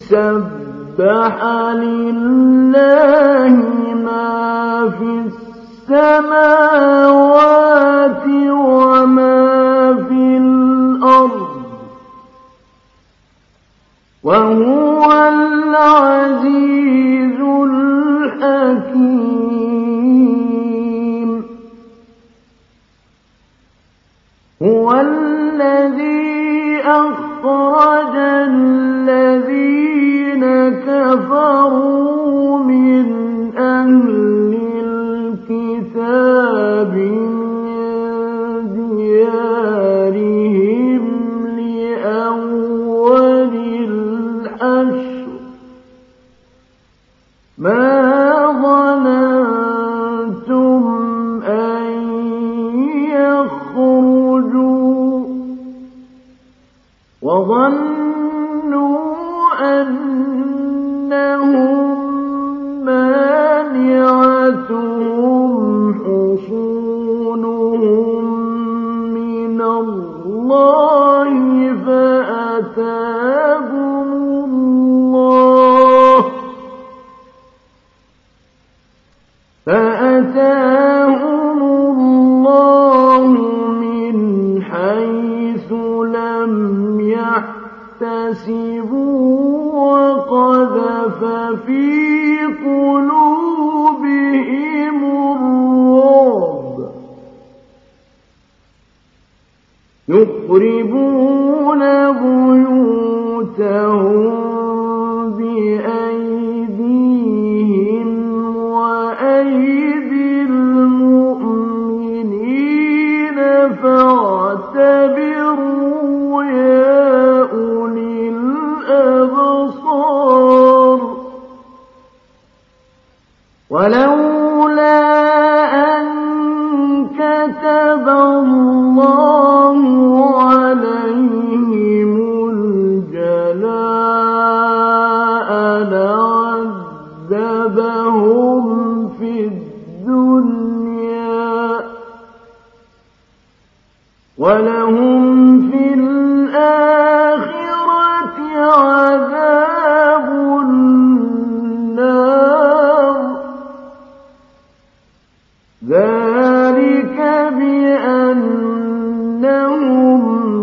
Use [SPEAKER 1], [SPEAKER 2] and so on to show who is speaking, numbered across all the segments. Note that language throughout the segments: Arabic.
[SPEAKER 1] سَبَّحَ لِلَّهِ مَا فِي السَّمَاوَاتِ وَمَا فِي الْأَرْضِ وَهُوَ الْعَزِيزُ الْحَكِيمُ هُوَ الَّذِي أَخْرَجَ الَّذِينَ كَفَرُوا مِنْ أَهْلِ الْكِتَابِ مِنْ دِيَارِهِمْ لِأَوَّلِ الْحَشْرِ مَا ظَنَنتُمْ أَنْ يَخْرُجُوا وَظَنُّوا أَنَّهُمْ مَانِعَتُهُمْ حُصُونُهُم مِّنَ اللَّهِ فَأَتَاهُمُ اللَّهُ مِنْ حَيْثُ لَمْ يَحْتَسِبُوا وَقَذَفَ فِي قُلُوبِهِمُ الرُّعْبَ يُخْرِبُونَ بُيُوتَهُم بِأَيْدِيهِمْ وَأَيْدِي الْمُؤْمِنِينَ فَاعْتَبِرُوا يَا أُولِي الْأَبْصَارِ وَلَوْلَا أَن كَتَبَ اللَّهُ عَلَيْهِمُ الْجَلَاءَ لَعَذَّبَهُمْ فِي الدُّنْيَا وَلَهُمْ فِي الْآخِرَةِ عَذَابُ النَّارِ ذَلِكَ بِأَنَّهُمْ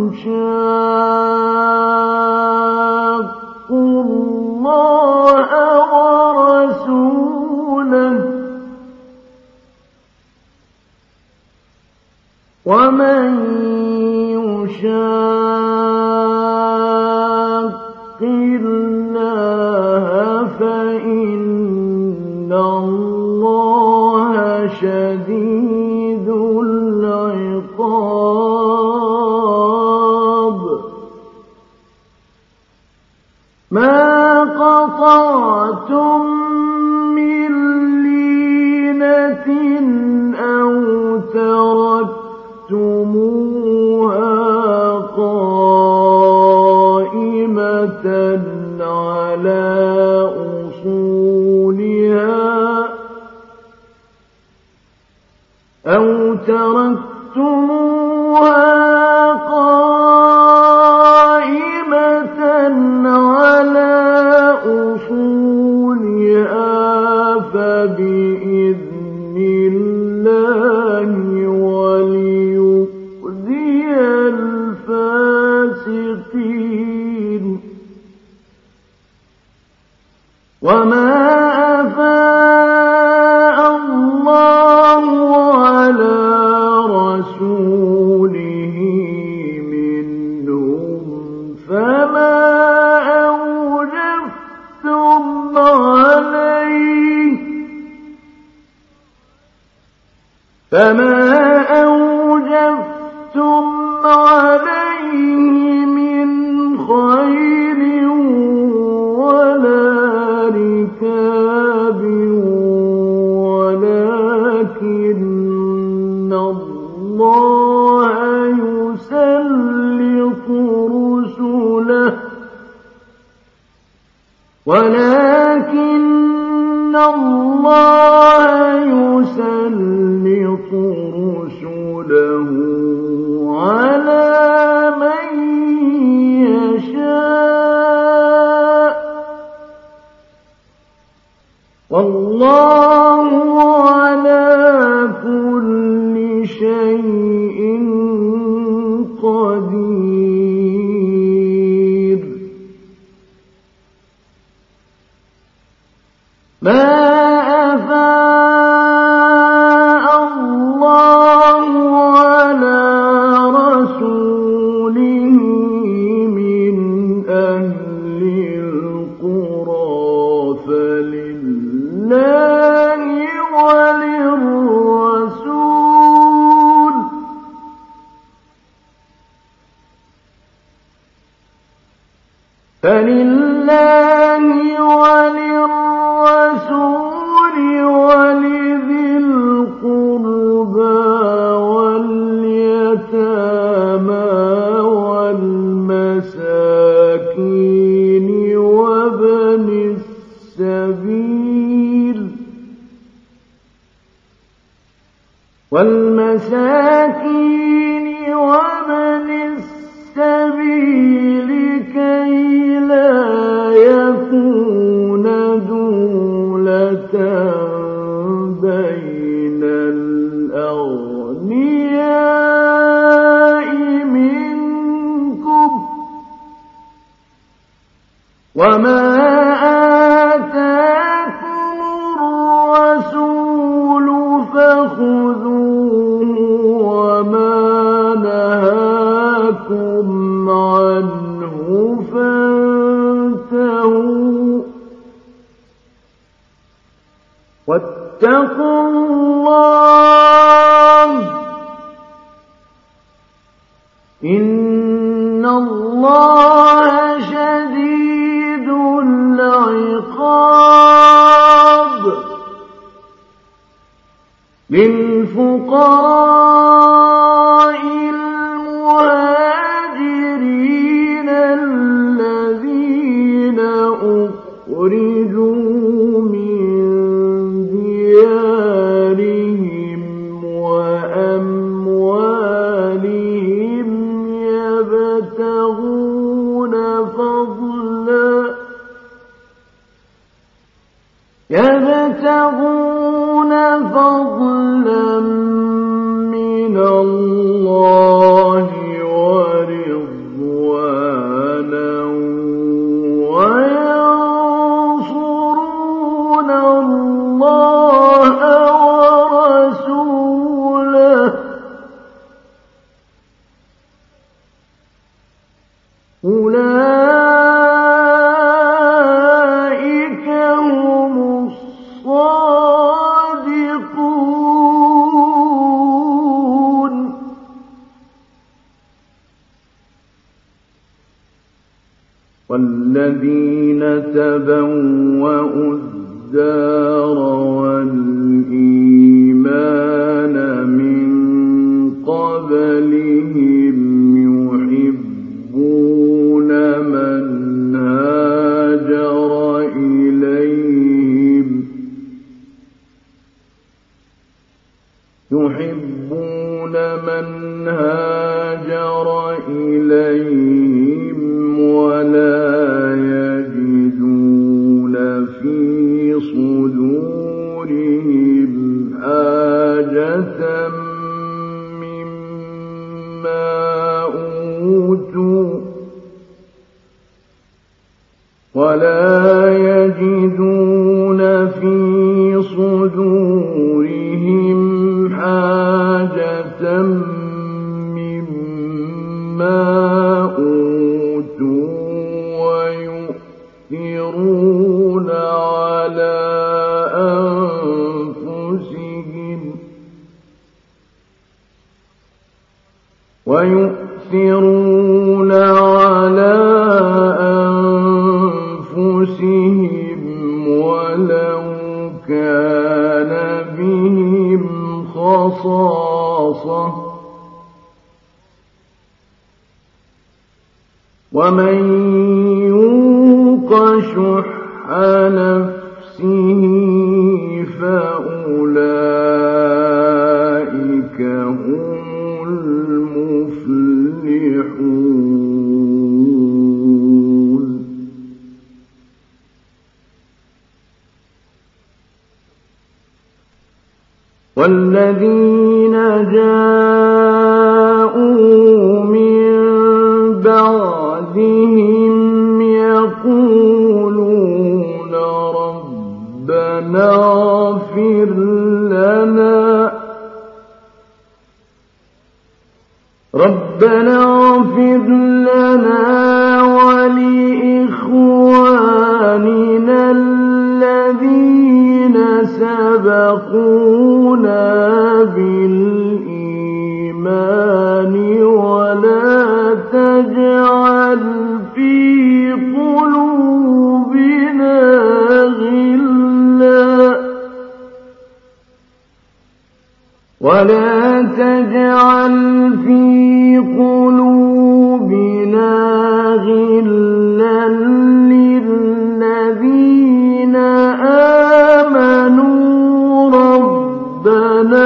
[SPEAKER 1] شَاقُّوا اللَّهَ وَرَسُولَهُ وَمَن يُشَاقِّ اللَّهَ فَإِنَّ اللَّهَ شَدِيدُ الْعِقَابِ مَا قَطَعْتُم مِّن لِّينَةٍ أَوْ تَرَكْتُمُوهَا قَائِمَةً عَلَىٰ أُصُولِهَا فَبِإِذْنِ اللَّهِ وَلِيُخْزِيَ الْفَاسِقِينَ وَمَا أَفَاءَ اللَّهُ عَلَىٰ رَسُولِهِ مِنْهُمْ فَمَا أَوْجَفْتُمْ عَلَيْهِ مِنْ خَيْلٍ وَلَا رِكَابٍ وَلَكِنَّ اللَّهَ يُسَلِّطُ رُسُلَهُ عَلَىٰ مَن يَشَاءُ والله على كل شيء قدير. ما أفاء الله على رسوله من أهل القرى فلله وللرسول ولذي القربى واليتامى والمساكين وابن السبيل كي لا يكون دولة بين الأغنياء منكم وما آتاكم الرسول فخذوه وما نهاكم عنه فانتهوا واتقوا الله إن الله شديد العقاب. للفقراء المهاجرين الذين أخرجوا من ديارهم وأموالهم يبتغون فضلا من الله ورضوانا وينصرون الله ورسوله أولئك هم الصادقون. والذين تبوأوا الدار والإيمان من قبلهم يحبون من هاجر إليهم ولا يجدون في صدورهم حاجة مما أوتوا ويؤثرون على أنفسهم ولو كان بهم خصاصة ومن يوق شح نفسه فأولئك هم المفلحون. والذين جاءوا من بعدهم يقولون ربنا اغفر لنا ولإخواننا الذين سبقونا بالإيمان ولا تجعل في قلوبنا غلا للذين آمنوا ربنا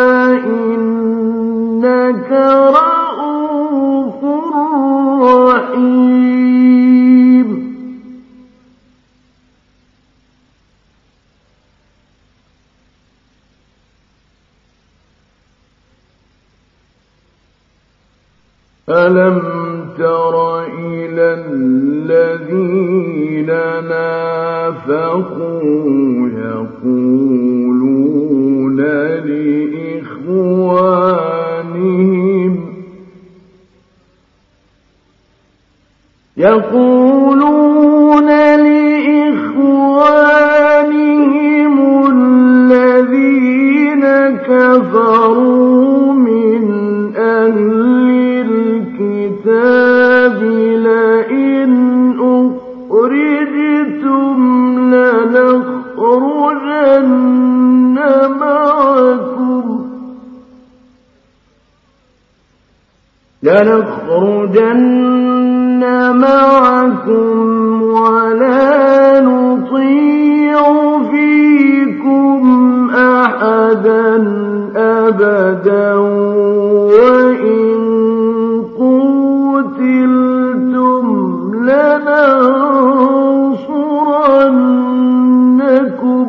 [SPEAKER 1] إنك رؤوف رحيم. ألم تر إلى الذين نافقوا يقولون لإخوانهم الذين كفروا من أهل الكتاب لئن أخرجتم لنخرجن معكم ولا نطيع فيكم أحدا أبدا وإن قتلتم لننصرنكم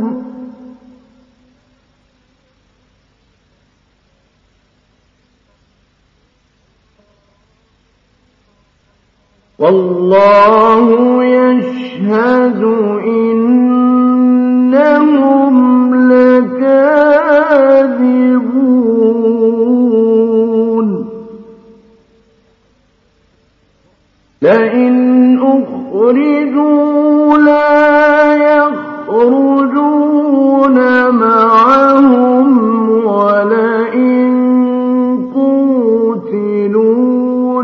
[SPEAKER 1] والله يشهد إنهم لكاذبون. لئن أخرجوا لا يخرجون معهم ولئن قوتلوا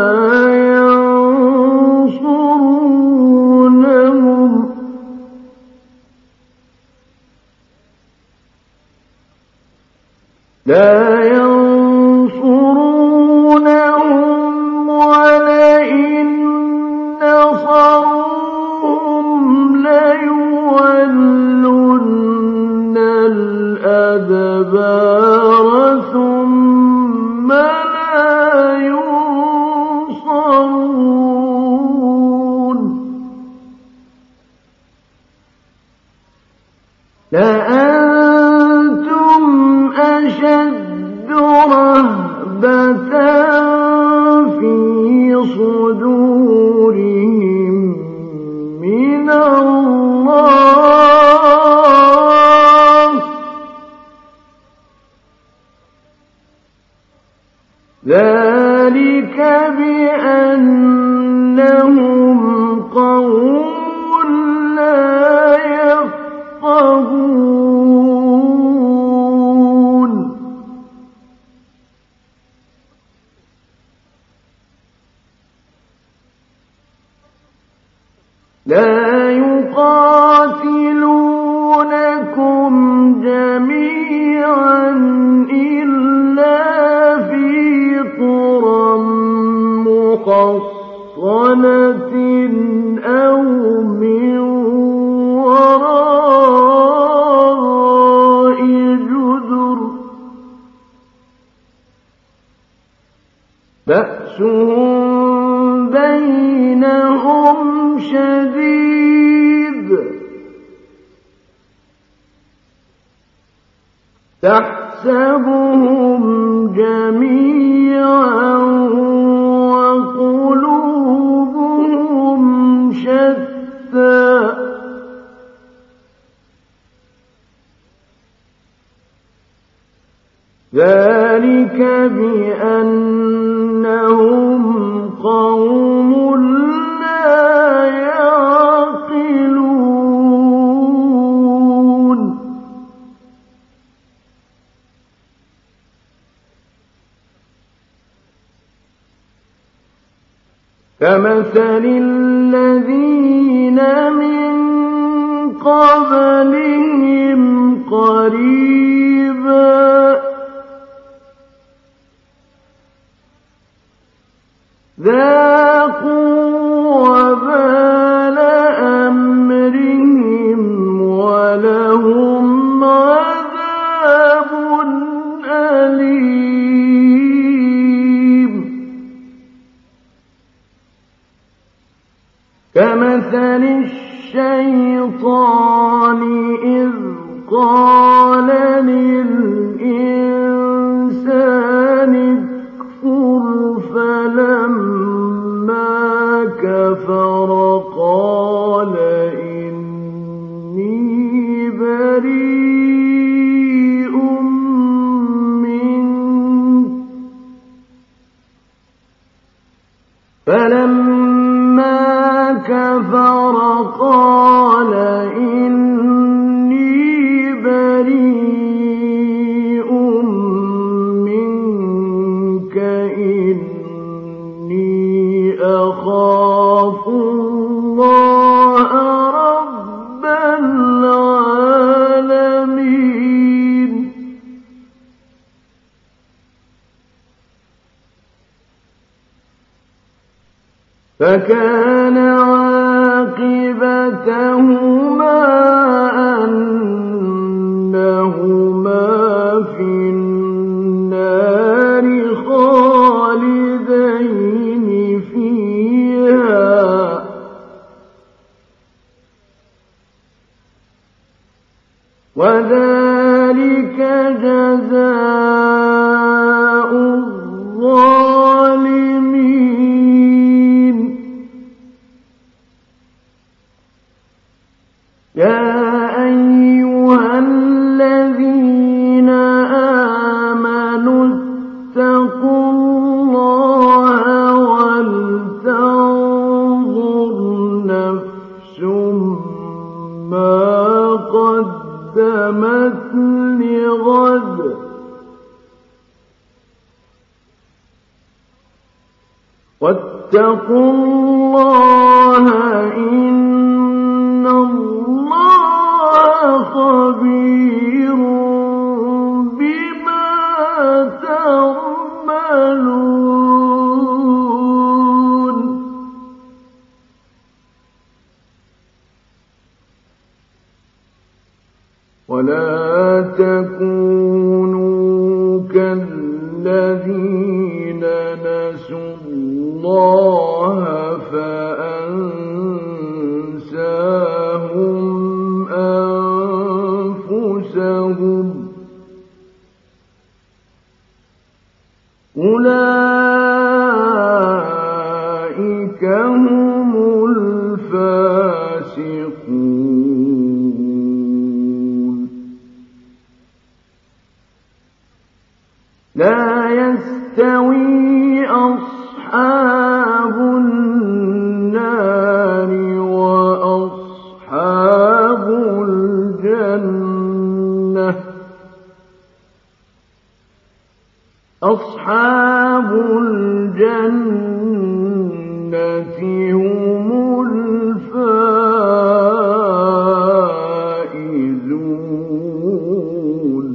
[SPEAKER 1] لا ينصرونهم ولئن نصروهم ليولن الأدبار ثم لا ينصرون. لأنتم أشد رهبة في صدورهم من الله ذلك بأنهم قوم لا يفقهون. لا يقاتلونكم جميعا إلا في قرى محصنة أو من وراء جدر بأسهم بينهم شديد تحسبهم تحسبهم جميعا وقلوبهم شتى ذلك بأنهم قوم لا يعقلون كمثل الذين من قبلهم قريبا ذاقوا وبال أمرهم ولهم عذاب أليم كمثل الشيطان إذ قال للإنسان اكفر فلما كفر قال إني بريء منك فلما كفر قال إني بريء منك إني أخاف الله رب العالمين فكان عاقبتهما أنهما في النار خالدين فيها وذلك جزاء الظالمين يا أيها الذين آمنوا اتقوا الله ولتنظر نفس ما قدمت لغد واتقوا الله إن الله خبير بما تعملون ولا تكونوا كالذين نسوا الله فأنساهم أنفسهم أولئك هم الفاسقون لا يستوي أصحاب النار وأصحاب الجنة أصحاب الجنة هم الفائزون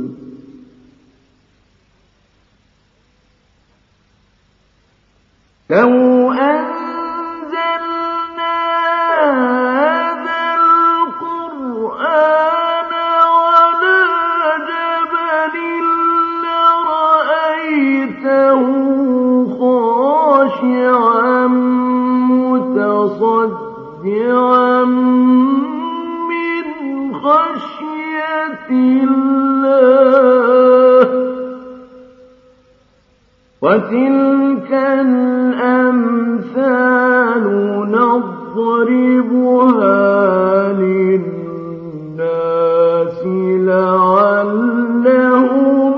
[SPEAKER 1] لو أنزلنا هذا القرآن على جبل لرأيته خاشعا وتلك الأمثال نضربها للناس لعلهم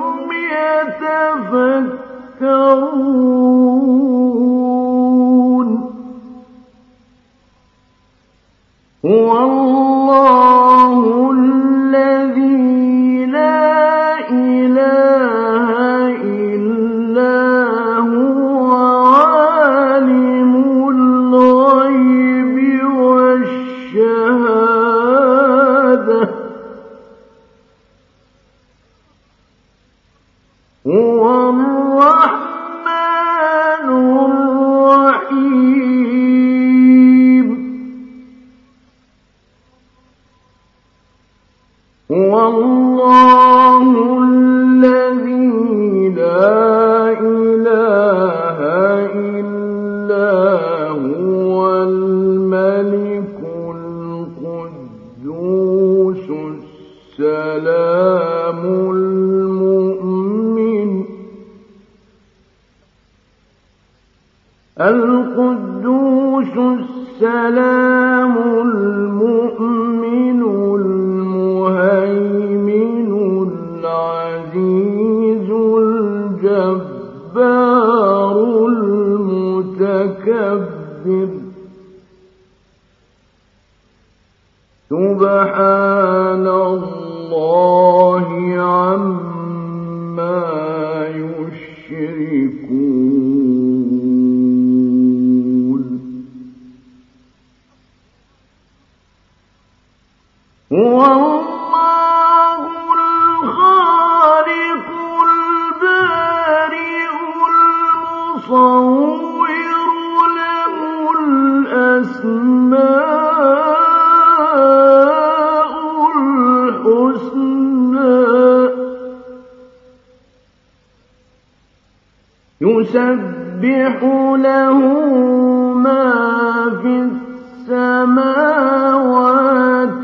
[SPEAKER 1] يتفكرون هو الله الذي لا إله إلا هو عالم الغيب والشهادة هو الرحمن الرحيم هو الله الذي لا إله إلا هو الملك القدوس السلام القدوس السلام المؤمن المهيمن العزيز الجبار المتكبر سبحان الله عما يشركون هو الله الخالق البارئ المصور له الأسماء الحسنى يسبح له ما في السماوات